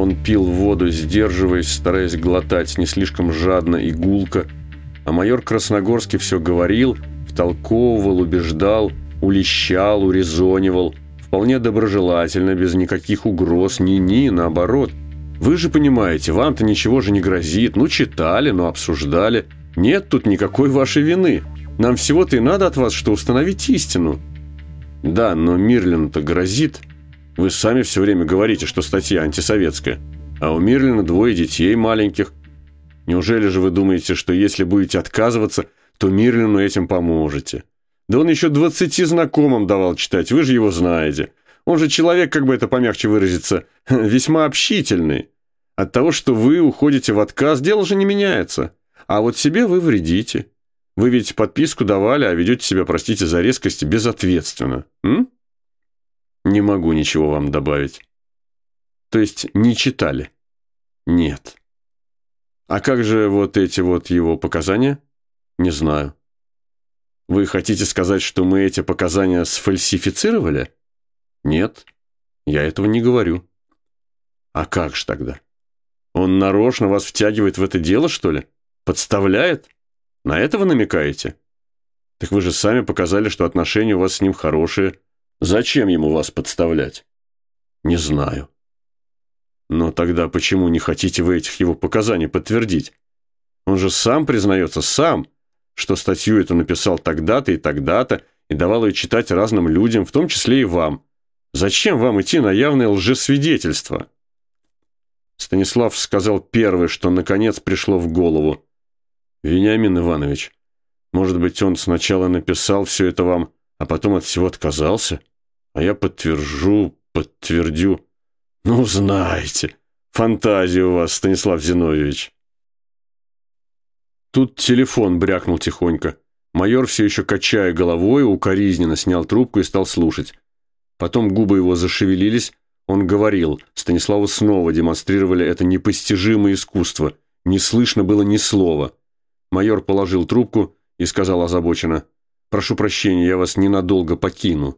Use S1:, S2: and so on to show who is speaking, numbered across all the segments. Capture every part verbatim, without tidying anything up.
S1: Он пил воду, сдерживаясь, стараясь глотать не слишком жадно и гулко, а майор Красногорский все говорил, втолковывал, убеждал, улещал, урезонивал, вполне доброжелательно, без никаких угроз, ни-ни, наоборот. Вы же понимаете, вам-то ничего же не грозит, ну читали, ну обсуждали, нет тут никакой вашей вины, нам всего-то и надо от вас, что установить истину. Да, но Мирлину-то грозит. Вы сами все время говорите, что статья антисоветская, а у Мирлина двое детей маленьких. Неужели же вы думаете, что если будете отказываться, то Мирлину этим поможете? Да он еще двадцати знакомым давал читать, вы же его знаете. Он же человек, как бы это помягче выразиться, весьма общительный. От того, что вы уходите в отказ, дело же не меняется. А вот себе вы вредите. Вы ведь подписку давали, а ведете себя, простите за резкость, безответственно. М? Не могу ничего вам добавить. То есть не читали? Нет. А как же вот эти вот его показания? Не знаю. Вы хотите сказать, что мы эти показания сфальсифицировали? Нет, я этого не говорю. А как же тогда? Он нарочно вас втягивает в это дело, что ли? Подставляет? На это вы намекаете? Так вы же сами показали, что отношения у вас с ним хорошие. Зачем ему вас подставлять? Не знаю. Но тогда почему не хотите вы этих его показаний подтвердить? Он же сам признается, сам, что статью эту написал тогда-то и тогда-то и давал ее читать разным людям, в том числе и вам. Зачем вам идти на явное лжесвидетельство? Станислав сказал первое, что наконец пришло в голову. Вениамин Иванович, может быть, он сначала написал все это вам, а потом от всего отказался? А я подтвержу, подтвердю. Ну, знаете, фантазия у вас, Станислав Зиновьевич. Тут телефон брякнул тихонько. Майор, все еще качая головой, укоризненно снял трубку и стал слушать. Потом губы его зашевелились, он говорил. Станиславу снова демонстрировали это непостижимое искусство. Не слышно было ни слова. Майор положил трубку и сказал озабоченно: «Прошу прощения, я вас ненадолго покину».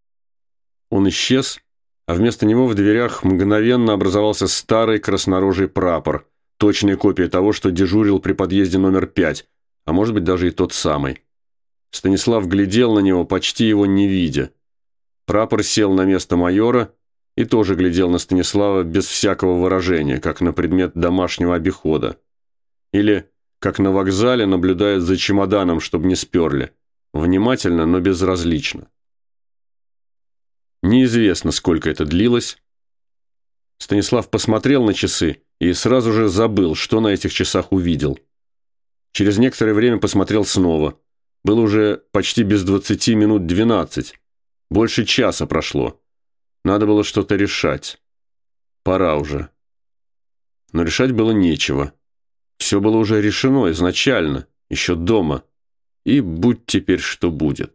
S1: Он исчез, а вместо него в дверях мгновенно образовался старый краснорожий прапор, точная копия того, что дежурил при подъезде номер пять, а может быть даже и тот самый. Станислав глядел на него, почти его не видя. Прапор сел на место майора и тоже глядел на Станислава без всякого выражения, как на предмет домашнего обихода. Или как на вокзале наблюдают за чемоданом, чтобы не сперли. Внимательно, но безразлично. Неизвестно, сколько это длилось. Станислав посмотрел на часы и сразу же забыл, что на этих часах увидел. Через некоторое время посмотрел снова. Было уже почти без двадцати минут двенадцать. Больше часа прошло. Надо было что-то решать. Пора уже. Но решать было нечего. Все было уже решено изначально, еще дома. И будь теперь что будет.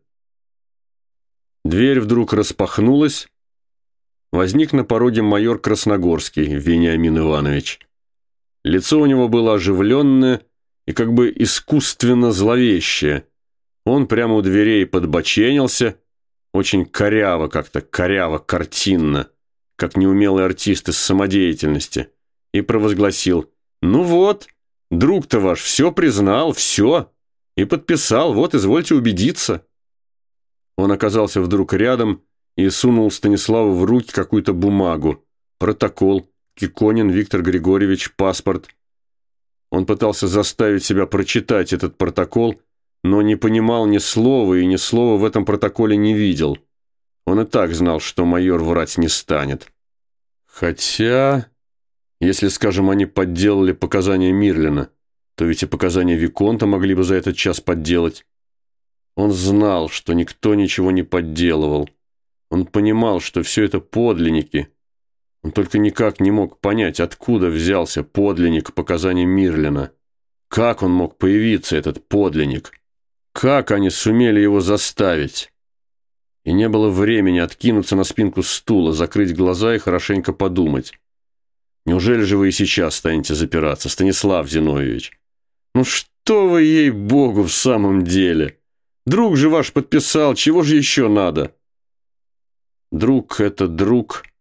S1: Дверь вдруг распахнулась. Возник на пороге майор Красногорский, Вениамин Иванович. Лицо у него было оживленное и как бы искусственно зловещее. Он прямо у дверей подбоченился, очень коряво как-то, коряво, картинно, как неумелый артист из самодеятельности, и провозгласил: «Ну вот, друг-то ваш все признал, все, и подписал, вот, извольте убедиться». Он оказался вдруг рядом и сунул Станиславу в руки какую-то бумагу. Протокол, Киконин Виктор Григорьевич, паспорт. Он пытался заставить себя прочитать этот протокол, но не понимал ни слова и ни слова в этом протоколе не видел. Он и так знал, что майор врать не станет. Хотя, если, скажем, они подделали показания Мирлина, то ведь и показания Виконта могли бы за этот час подделать. Он знал, что никто ничего не подделывал. Он понимал, что все это подлинники. Он только никак не мог понять, откуда взялся подлинник показаний Мирлина. Как он мог появиться, этот подлинник? Как они сумели его заставить? И не было времени откинуться на спинку стула, закрыть глаза и хорошенько подумать. Неужели же вы и сейчас станете запираться, Станислав Зиновьевич? Ну что вы, ей-богу, в самом деле? Друг же ваш подписал, чего же еще надо? Друг — это друг.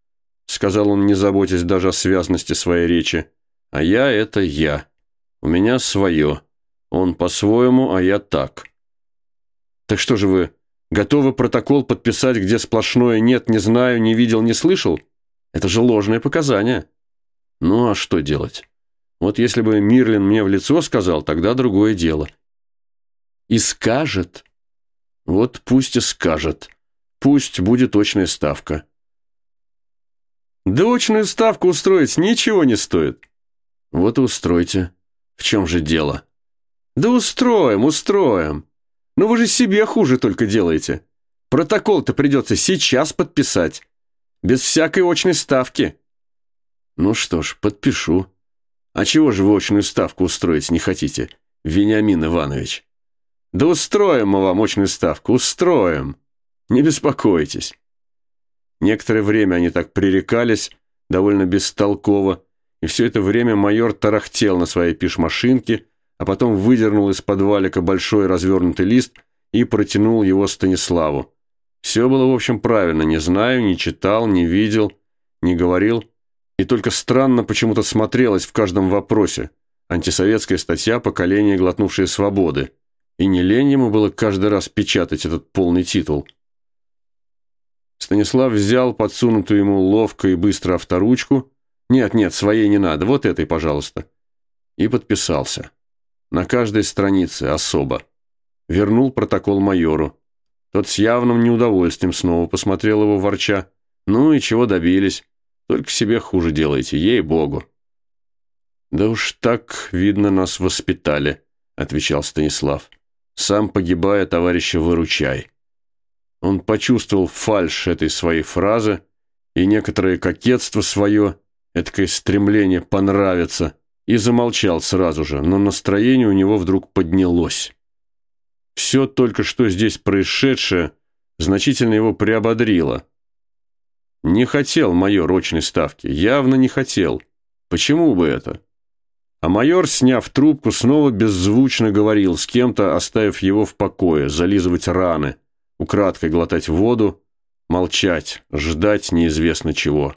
S1: сказал он, не заботясь даже о связности своей речи. «А я – это я. У меня свое. Он по-своему, а я так». «Так что же вы, готовы протокол подписать, где сплошное «нет, не знаю, не видел, не слышал»? Это же ложные показания». «Ну, а что делать? Вот если бы Мирлин мне в лицо сказал, тогда другое дело». «И скажет?» «Вот пусть и скажет. Пусть будет очная ставка». «Да очную ставку устроить ничего не стоит». «Вот и устройте. В чем же дело?» «Да устроим, устроим. Но вы же себе хуже только делаете. Протокол-то придется сейчас подписать. Без всякой очной ставки». «Ну что ж, подпишу. А чего же вы очную ставку устроить не хотите, Вениамин Иванович?» «Да устроим мы вам очную ставку, устроим. Не беспокойтесь». Некоторое время они так пререкались, довольно бестолково, и все это время майор тарахтел на своей пишмашинке, а потом выдернул из-под валика большой развернутый лист и протянул его Станиславу. Все было, в общем, правильно. Не знаю, не читал, не видел, не говорил. И только странно почему-то смотрелось в каждом вопросе. Антисоветская статья «Поколение, глотнувшее свободы». И не лень ему было каждый раз печатать этот полный титул. Станислав взял подсунутую ему ловко и быстро авторучку. «Нет, нет, своей не надо, вот этой, пожалуйста». И подписался. На каждой странице особо. Вернул протокол майору. Тот с явным неудовольствием снова посмотрел его, ворча. «Ну и чего добились? Только себе хуже делаете, ей-богу». «Да уж так, видно, нас воспитали», — отвечал Станислав. «Сам погибая, товарища, выручай». Он почувствовал фальшь этой своей фразы и некоторое кокетство свое, этакое стремление понравиться, и замолчал сразу же, но настроение у него вдруг поднялось. Все только что здесь происшедшее значительно его приободрило. Не хотел майор очной ставки, явно не хотел. Почему бы это? А майор, сняв трубку, снова беззвучно говорил с кем-то, оставив его в покое, зализывать раны, украдкой глотать воду, молчать, ждать неизвестно чего.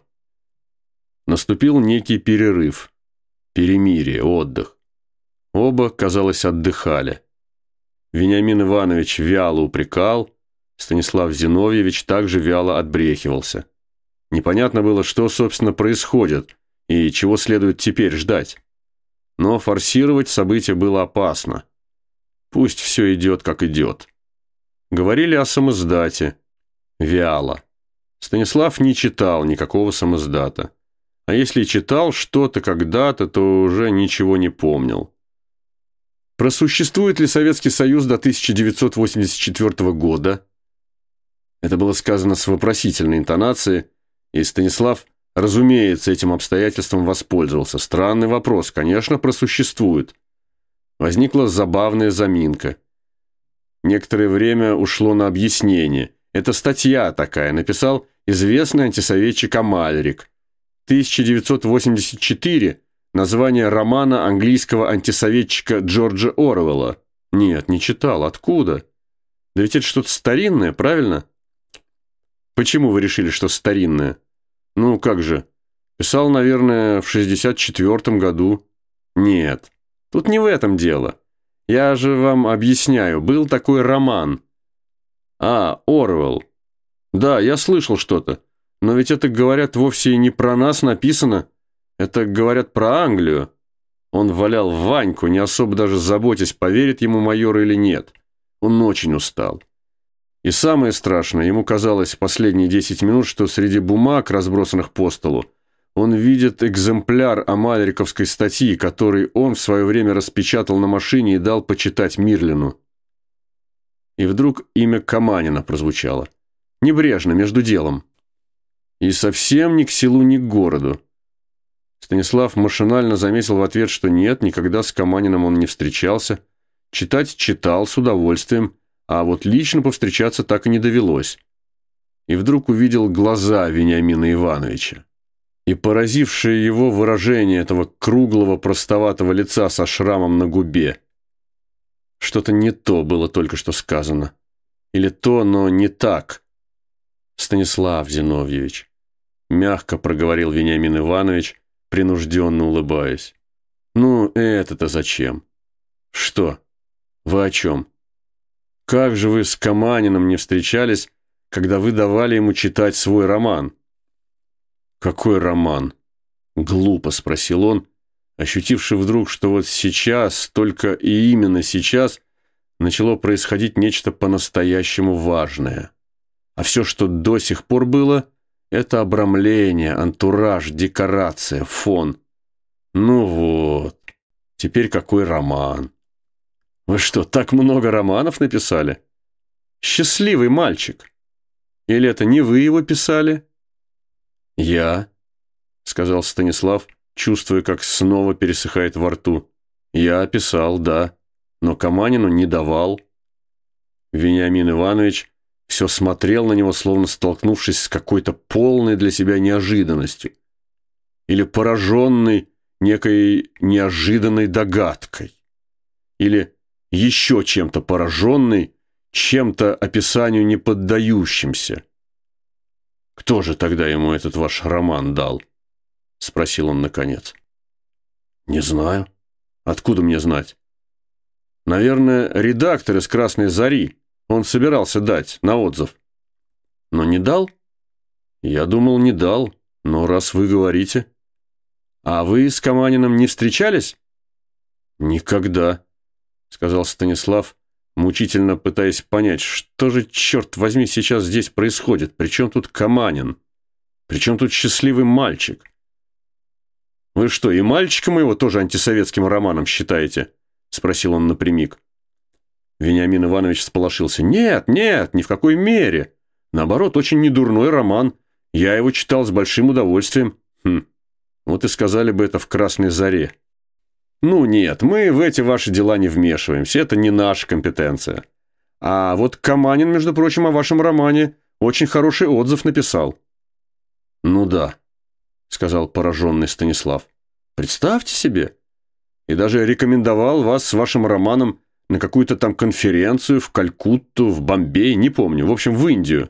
S1: Наступил некий перерыв, перемирие, отдых. Оба, казалось, отдыхали. Вениамин Иванович вяло упрекал, Станислав Зиновьевич также вяло отбрехивался. Непонятно было, что, собственно, происходит и чего следует теперь ждать. Но форсировать события было опасно. Пусть все идет, как идет. Говорили о самоздате. Вяло. Станислав не читал никакого самоздата. А если читал что-то когда-то, то уже ничего не помнил. Просуществует ли Советский Союз до тысяча девятьсот восемьдесят четвёртого года? Это было сказано с вопросительной интонацией, и Станислав, разумеется, этим обстоятельством воспользовался. Странный вопрос, конечно, просуществует. Возникла забавная заминка. Некоторое время ушло на объяснение. Это статья такая, написал известный антисоветчик Амальрик. тысяча девятьсот восемьдесят четыре – название романа английского антисоветчика Джорджа Оруэлла. Нет, не читал. Откуда? Да ведь это что-то старинное, правильно? Почему вы решили, что старинное? Ну, как же? Писал, наверное, в шестьдесят четвёртом году. Нет, тут не в этом дело. Я же вам объясняю, был такой роман. А, Оруэлл. Да, я слышал что-то. Но ведь это, говорят, вовсе не про нас написано. Это, говорят, про Англию. Он валял в Ваньку, не особо даже заботясь, поверит ему майор или нет. Он очень устал. И самое страшное, ему казалось в последние десять минут, что среди бумаг, разбросанных по столу, он видит экземпляр амальриковской статьи, который он в свое время распечатал на машине и дал почитать Мирлину. И вдруг имя Каманина прозвучало. Небрежно, между делом. И совсем ни к селу, ни к городу. Станислав машинально заметил в ответ, что нет, никогда с Каманиным он не встречался. Читать читал с удовольствием, а вот лично повстречаться так и не довелось. И вдруг увидел глаза Вениамина Ивановича. И поразившее его выражение этого круглого простоватого лица со шрамом на губе. Что-то не то было только что сказано. Или то, но не так. Станислав Зиновьевич. мягко проговорил Вениамин Иванович, принужденно улыбаясь. «Ну, это-то зачем? Что? Вы о чем? Как же вы с Каманиным не встречались, когда вы давали ему читать свой роман?» «Какой роман?» — глупо спросил он, ощутивший вдруг, что вот сейчас, только и именно сейчас, начало происходить нечто по-настоящему важное. А все, что до сих пор было, это обрамление, антураж, декорация, фон. Ну вот, теперь какой роман? Вы что, так много романов написали? Счастливый мальчик. Или это не вы его писали? Я, сказал Станислав, чувствуя, как снова пересыхает во рту. Я писал, да, но Каманину не давал. Вениамин Иванович все смотрел на него, словно столкнувшись с какой-то полной для себя неожиданностью. Или пораженный некой неожиданной догадкой. Или еще чем-то пораженный, чем-то описанию не поддающимся. «Кто же тогда ему этот ваш роман дал?» — спросил он наконец. «Не знаю. Откуда мне знать? Наверное, редактор из «Красной зари». Он собирался дать на отзыв. Но не дал? Я думал, не дал, но раз вы говорите. А вы с Каманиным не встречались? Никогда, сказал Станислав, мучительно пытаясь понять, что же, черт возьми, сейчас здесь происходит. Причем тут Каманин? Причем тут счастливый мальчик? Вы что, и мальчика моего тоже антисоветским романом считаете? Спросил он напрямик. Вениамин Иванович всполошился. «Нет, нет, ни в какой мере. Наоборот, очень недурной роман. Я его читал с большим удовольствием. Хм, вот и сказали бы это в «Красной заре». Ну нет, мы в эти ваши дела не вмешиваемся. Это не наша компетенция. А вот Каманин, между прочим, о вашем романе очень хороший отзыв написал». «Ну да», — сказал пораженный Станислав. «Представьте себе. И даже рекомендовал вас с вашим романом на какую-то там конференцию в Калькутту, в Бомбей, не помню, в общем, в Индию».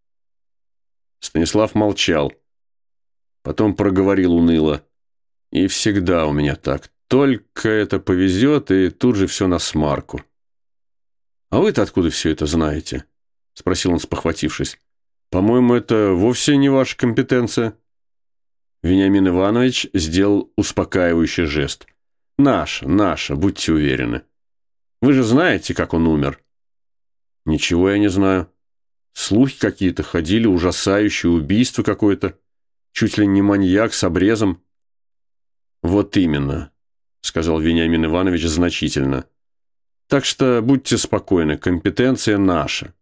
S1: Станислав молчал. Потом проговорил уныло. «И всегда у меня так. Только это повезет, и тут же все насмарку». «А вы-то откуда все это знаете?» — спросил он, спохватившись. «По-моему, это вовсе не ваша компетенция». Вениамин Иванович сделал успокаивающий жест. «Наша, наша, будьте уверены. Вы же знаете, как он умер?» «Ничего я не знаю. Слухи какие-то ходили, ужасающее убийство какое-то. Чуть ли не маньяк с обрезом». «Вот именно», — сказал Вениамин Иванович значительно. «Так что будьте спокойны, компетенция наша.